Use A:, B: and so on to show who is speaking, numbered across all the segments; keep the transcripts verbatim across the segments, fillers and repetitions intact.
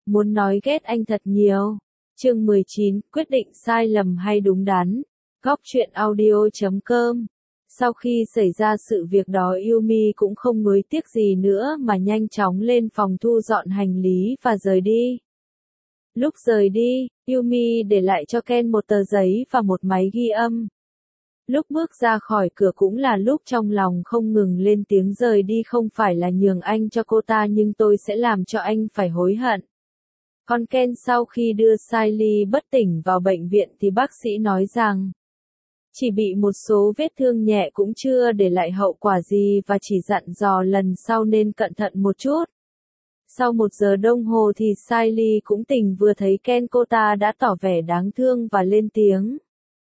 A: Muốn nói ghét anh thật nhiều. Chương mười chín, quyết định sai lầm hay đúng đắn. Góc truyện audio chấm com. Sau khi xảy ra sự việc đó, Yumi cũng không nuối tiếc gì nữa mà nhanh chóng lên phòng thu dọn hành lý và rời đi. Lúc rời đi, Yumi để lại cho Ken một tờ giấy và một máy ghi âm. Lúc bước ra khỏi cửa cũng là lúc trong lòng không ngừng lên tiếng, rời đi không phải là nhường anh cho cô ta, nhưng tôi sẽ làm cho anh phải hối hận. Còn Ken sau khi đưa Siley bất tỉnh vào bệnh viện thì bác sĩ nói rằng chỉ bị một số vết thương nhẹ cũng chưa để lại hậu quả gì và chỉ dặn dò lần sau nên cẩn thận một chút. Sau một giờ đồng hồ thì Siley cũng tỉnh, vừa thấy Ken cô ta đã tỏ vẻ đáng thương và lên tiếng.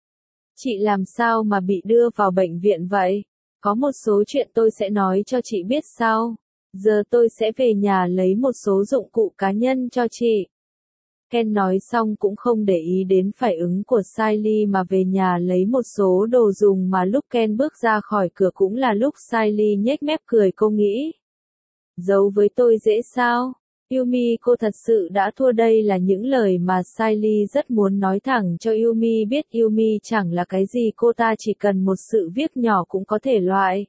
A: Chị làm sao mà bị đưa vào bệnh viện vậy? Có một số chuyện tôi sẽ nói cho chị biết sau. Giờ tôi sẽ về nhà lấy một số dụng cụ cá nhân cho chị. Ken nói xong cũng không để ý đến phản ứng của Siley mà về nhà lấy một số đồ dùng, mà lúc Ken bước ra khỏi cửa cũng là lúc Siley nhếch mép cười, cô nghĩ. Giấu với tôi dễ sao? Yumi, cô thật sự đã thua. Đây là những lời mà Siley rất muốn nói thẳng cho Yumi biết. Yumi chẳng là cái gì, cô ta chỉ cần một sự việc nhỏ cũng có thể loại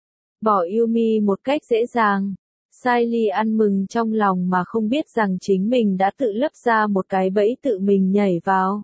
A: bỏ Yumi một cách dễ dàng. Siley ăn mừng trong lòng mà không biết rằng chính mình đã tự lấp ra một cái bẫy tự mình nhảy vào.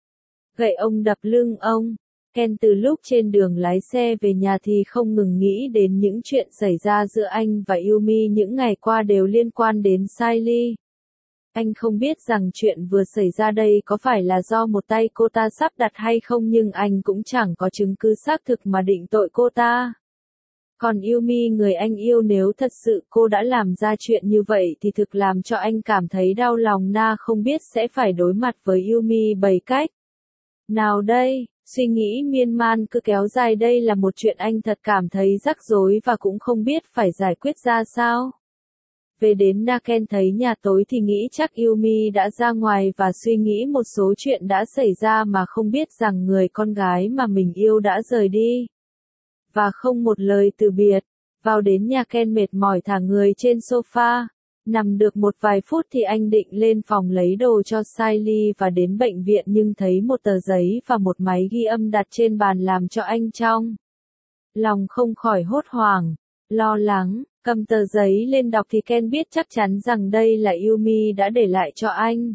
A: Gậy ông đập lưng ông. Ken từ lúc trên đường lái xe về nhà thì không ngừng nghĩ đến những chuyện xảy ra giữa anh và Yumi những ngày qua đều liên quan đến Siley. Anh không biết rằng chuyện vừa xảy ra đây có phải là do một tay cô ta sắp đặt hay không, nhưng anh cũng chẳng có chứng cứ xác thực mà định tội cô ta. Còn Yumi, người anh yêu, nếu thật sự cô đã làm ra chuyện như vậy thì thực làm cho anh cảm thấy đau lòng, na không biết sẽ phải đối mặt với Yumi bằng cách nào đây. Suy nghĩ miên man cứ kéo dài, đây là một chuyện anh thật cảm thấy rắc rối và cũng không biết phải giải quyết ra sao. Về đến Naken thấy nhà tối thì nghĩ chắc Yumi đã ra ngoài và suy nghĩ một số chuyện đã xảy ra mà không biết rằng người con gái mà mình yêu đã rời đi. Và không một lời từ biệt. Vào đến nhà, Ken mệt mỏi thả người trên sofa. Nằm được một vài phút thì anh định lên phòng lấy đồ cho Siley và đến bệnh viện, nhưng thấy một tờ giấy và một máy ghi âm đặt trên bàn làm cho anh trong lòng không khỏi hốt hoảng, lo lắng. Cầm tờ giấy lên đọc thì Ken biết chắc chắn rằng đây là Yumi đã để lại cho anh.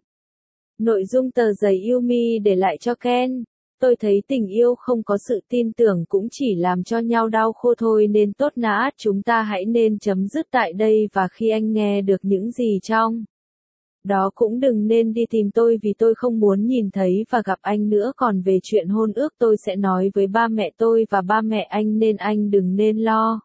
A: Nội dung tờ giấy Yumi để lại cho Ken. Tôi thấy tình yêu không có sự tin tưởng cũng chỉ làm cho nhau đau khô thôi, nên tốt nã chúng ta hãy nên chấm dứt tại đây, và khi anh nghe được những gì trong đó cũng đừng nên đi tìm tôi vì tôi không muốn nhìn thấy và gặp anh nữa. Còn về chuyện hôn ước tôi sẽ nói với ba mẹ tôi và ba mẹ anh, nên anh đừng nên lo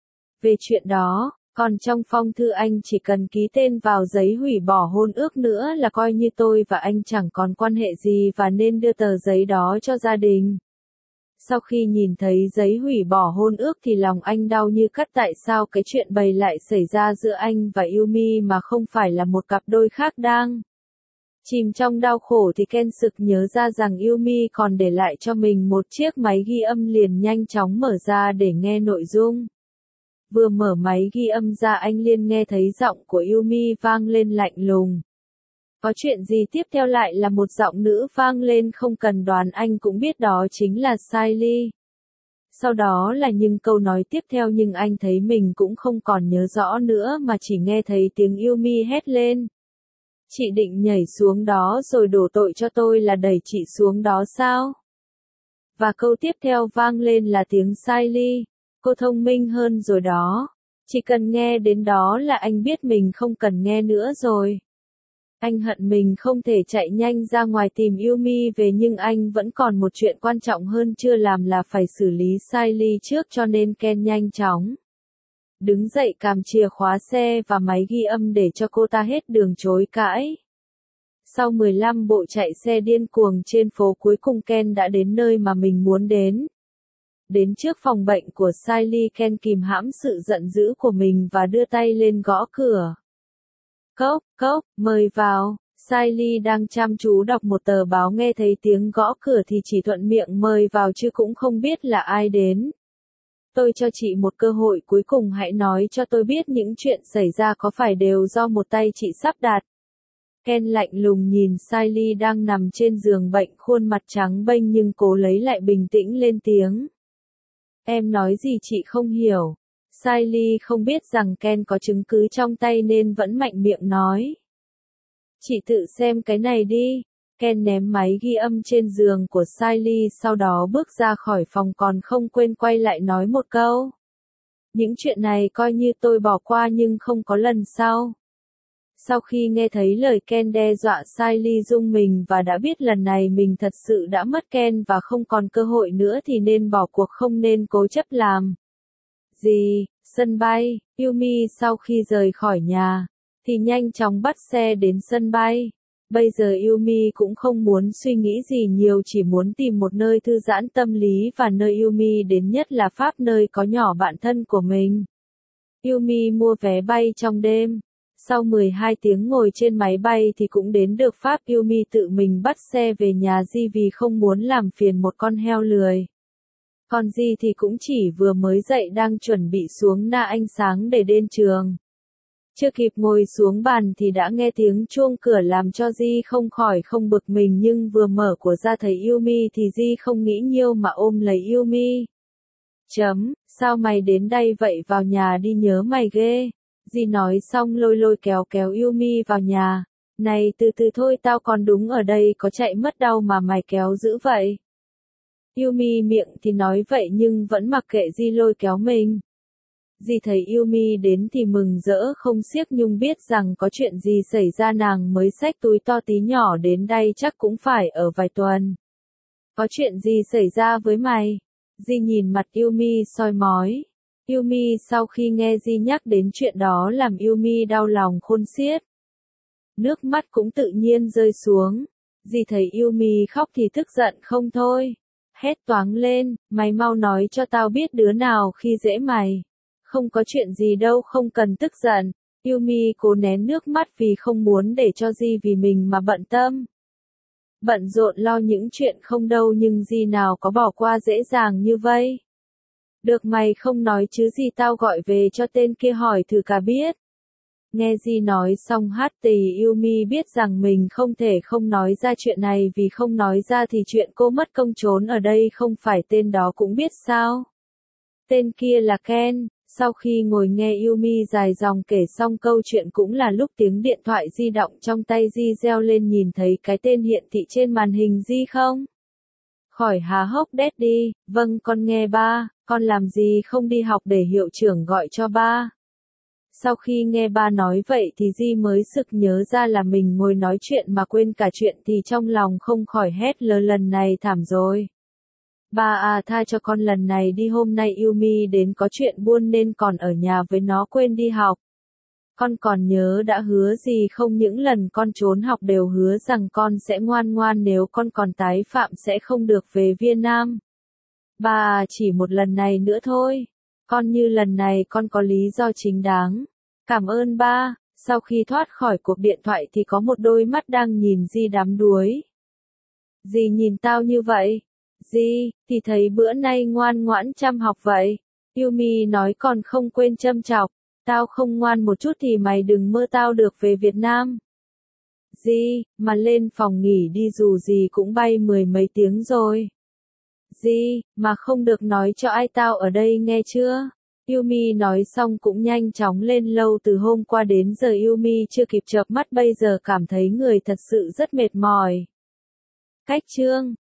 A: về chuyện đó. Còn trong phong thư anh chỉ cần ký tên vào giấy hủy bỏ hôn ước nữa là coi như tôi và anh chẳng còn quan hệ gì, và nên đưa tờ giấy đó cho gia đình. Sau khi nhìn thấy giấy hủy bỏ hôn ước thì lòng anh đau như cắt. Tại sao cái chuyện bày lại xảy ra giữa anh và Yumi mà không phải là một cặp đôi khác đang chìm trong đau khổ? Thì Ken sực nhớ ra rằng Yumi còn để lại cho mình một chiếc máy ghi âm, liền nhanh chóng mở ra để nghe nội dung. Vừa mở máy ghi âm ra, anh liền nghe thấy giọng của Yumi vang lên lạnh lùng. Có chuyện gì? Tiếp theo lại là một giọng nữ vang lên, không cần đoán anh cũng biết đó chính là Siley. Sau đó là những câu nói tiếp theo, nhưng anh thấy mình cũng không còn nhớ rõ nữa mà chỉ nghe thấy tiếng Yumi hét lên. Chị định nhảy xuống đó rồi đổ tội cho tôi là đẩy chị xuống đó sao? Và câu tiếp theo vang lên là tiếng Siley. Cô thông minh hơn rồi đó. Chỉ cần nghe đến đó là anh biết mình không cần nghe nữa rồi. Anh hận mình không thể chạy nhanh ra ngoài tìm Yumi về, nhưng anh vẫn còn một chuyện quan trọng hơn chưa làm là phải xử lý Siley trước, cho nên Ken nhanh chóng đứng dậy cầm chìa khóa xe và máy ghi âm để cho cô ta hết đường chối cãi. Sau mười lăm bộ chạy xe điên cuồng trên phố, cuối cùng Ken đã đến nơi mà mình muốn đến. Đến trước phòng bệnh của Siley, Ken kìm hãm sự giận dữ của mình và đưa tay lên gõ cửa. Cốc, cốc, mời vào. Siley đang chăm chú đọc một tờ báo, nghe thấy tiếng gõ cửa thì chỉ thuận miệng mời vào chứ cũng không biết là ai đến. Tôi cho chị một cơ hội cuối cùng, hãy nói cho tôi biết những chuyện xảy ra có phải đều do một tay chị sắp đặt Ken lạnh lùng nhìn Siley đang nằm trên giường bệnh khuôn mặt trắng bênh nhưng cố lấy lại bình tĩnh lên tiếng. Em nói gì chị không hiểu. Siley không biết rằng Ken có chứng cứ trong tay nên vẫn mạnh miệng nói. Chị tự xem cái này đi. Ken ném máy ghi âm trên giường của Siley sau đó bước ra khỏi phòng còn không quên quay lại nói một câu. Những chuyện này coi như tôi bỏ qua nhưng không có lần sau. Sau khi nghe thấy lời Ken đe dọa Siley rung mình và đã biết lần này mình thật sự đã mất Ken và không còn cơ hội nữa thì nên bỏ cuộc không nên cố chấp làm. Gì, sân bay, Yumi sau khi rời khỏi nhà, thì nhanh chóng bắt xe đến sân bay. Bây giờ Yumi cũng không muốn suy nghĩ gì nhiều chỉ muốn tìm một nơi thư giãn tâm lý và nơi Yumi đến nhất là Pháp nơi có nhỏ bạn thân của mình. Yumi mua vé bay trong đêm. Sau mười hai tiếng ngồi trên máy bay thì cũng đến được Pháp. Yumi tự mình bắt xe về nhà Di vì không muốn làm phiền một con heo lười. Còn Di thì cũng chỉ vừa mới dậy đang chuẩn bị xuống na ánh sáng để đến trường. Chưa kịp ngồi xuống bàn thì đã nghe tiếng chuông cửa làm cho Di không khỏi không bực mình nhưng vừa mở cửa ra thấy Yumi thì Di không nghĩ nhiều mà ôm lấy Yumi. Chấm, sao mày đến đây vậy vào nhà đi nhớ mày ghê. Di nói xong lôi lôi kéo kéo Yumi vào nhà. Này từ từ thôi tao còn đúng ở đây có chạy mất đâu mà mày kéo dữ vậy. Yumi miệng thì nói vậy nhưng vẫn mặc kệ Di lôi kéo mình. Di thấy Yumi đến thì mừng rỡ không xiết nhưng biết rằng có chuyện gì xảy ra nàng mới xách túi to tí nhỏ đến đây chắc cũng phải ở vài tuần. Có chuyện gì xảy ra với mày? Di nhìn mặt Yumi soi mói. Yumi sau khi nghe Di nhắc đến chuyện đó làm Yumi đau lòng khôn xiết. Nước mắt cũng tự nhiên rơi xuống. Di thấy Yumi khóc thì tức giận không thôi. Hét toáng lên, mày mau nói cho tao biết đứa nào khi dễ mày. Không có chuyện gì đâu không cần tức giận. Yumi cố nén nước mắt vì không muốn để cho Di vì mình mà bận tâm. Bận rộn lo những chuyện không đâu nhưng Di nào có bỏ qua dễ dàng như vậy. Được mày không nói chứ gì tao gọi về cho tên kia hỏi thử cả biết. Nghe Di nói xong hát tì Yumi biết rằng mình không thể không nói ra chuyện này vì không nói ra thì chuyện cô mất công trốn ở đây không phải tên đó cũng biết sao. Tên kia là Ken. Sau khi ngồi nghe Yumi dài dòng kể xong câu chuyện cũng là lúc tiếng điện thoại di động trong tay Di reo lên nhìn thấy cái tên hiện thị trên màn hình Di không? Khỏi há hốc đét đi, vâng con nghe ba, con làm gì không đi học để hiệu trưởng gọi cho ba. Sau khi nghe ba nói vậy thì Di mới sực nhớ ra là mình ngồi nói chuyện mà quên cả chuyện thì trong lòng không khỏi hét lơ lần này thảm rồi. Ba à tha cho con lần này đi hôm nay Yumi đến có chuyện buôn nên còn ở nhà với nó quên đi học. Con còn nhớ đã hứa gì không những lần con trốn học đều hứa rằng con sẽ ngoan ngoan nếu con còn tái phạm sẽ không được về Việt Nam. Ba à chỉ một lần này nữa thôi. Con như lần này con có lý do chính đáng. Cảm ơn ba. Sau khi thoát khỏi cuộc điện thoại thì có một đôi mắt đang nhìn Di đắm đuối. Di nhìn tao như vậy. Di, thì thấy bữa nay ngoan ngoãn chăm học vậy. Yumi nói còn không quên châm chọc. Tao không ngoan một chút thì mày đừng mơ tao được về Việt Nam. Di, mà lên phòng nghỉ đi dù gì cũng bay mười mấy tiếng rồi. Di, mà không được nói cho ai tao ở đây nghe chưa? Yumi nói xong cũng nhanh chóng lên lâu từ hôm qua đến giờ Yumi chưa kịp chợp mắt bây giờ cảm thấy người thật sự rất mệt mỏi. Cách chương